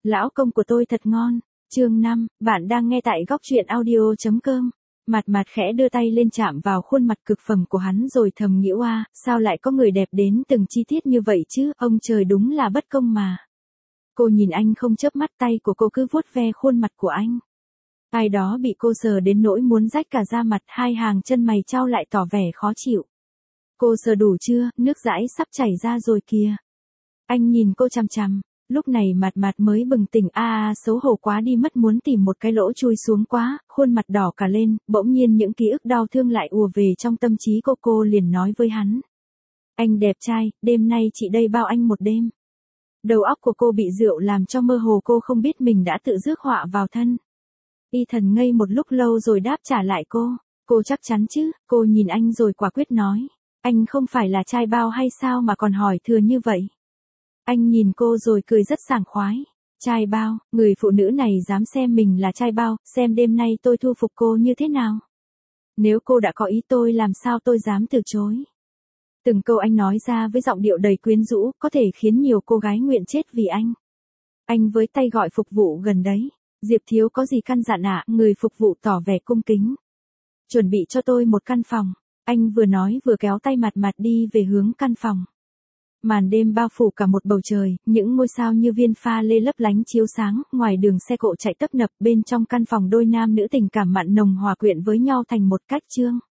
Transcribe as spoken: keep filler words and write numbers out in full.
Lão công của tôi thật ngon. Chương năm, bạn đang nghe tại góc truyện audio chấm com. Mặt mặt khẽ đưa tay lên chạm vào khuôn mặt cực phẩm của hắn rồi thầm nghĩ oa, sao lại có người đẹp đến từng chi tiết như vậy chứ, ông trời đúng là bất công mà. Cô nhìn anh không chớp mắt, tay của cô cứ vuốt ve khuôn mặt của anh. Ai đó bị cô sờ đến nỗi muốn rách cả da mặt, hai hàng chân mày chau lại tỏ vẻ khó chịu. Cô sờ đủ chưa, nước dãi sắp chảy ra rồi kìa. Anh nhìn cô chằm chằm, lúc này mặt mặt mới bừng tỉnh, a à, xấu hổ quá đi mất, muốn tìm một cái lỗ chui xuống quá, khuôn mặt đỏ cả lên, bỗng nhiên những ký ức đau thương lại ùa về trong tâm trí cô. Cô liền nói với hắn. Anh đẹp trai, đêm nay chị đây bao anh một đêm. Đầu óc của cô bị rượu làm cho mơ hồ, cô không biết mình đã tự rước họa vào thân. Y Thần ngây một lúc lâu rồi đáp trả lại cô. Cô chắc chắn chứ? Cô nhìn anh rồi quả quyết nói. Anh không phải là trai bao hay sao mà còn hỏi thừa như vậy? Anh nhìn cô rồi cười rất sảng khoái. Trai bao, người phụ nữ này dám xem mình là trai bao, xem đêm nay tôi thu phục cô như thế nào? Nếu cô đã có ý tôi làm sao tôi dám từ chối? Từng câu anh nói ra với giọng điệu đầy quyến rũ, có thể khiến nhiều cô gái nguyện chết vì anh. Anh với tay gọi phục vụ gần đấy. Diệp thiếu có gì căn dặn ạ? Người phục vụ tỏ vẻ cung kính. Chuẩn bị cho tôi một căn phòng. Anh vừa nói vừa kéo tay mặt mặt đi về hướng căn phòng. Màn đêm bao phủ cả một bầu trời, những ngôi sao như viên pha lê lấp lánh chiếu sáng, ngoài đường xe cộ chạy tấp nập, bên trong căn phòng đôi nam nữ tình cảm mặn nồng hòa quyện với nhau thành một cách chương.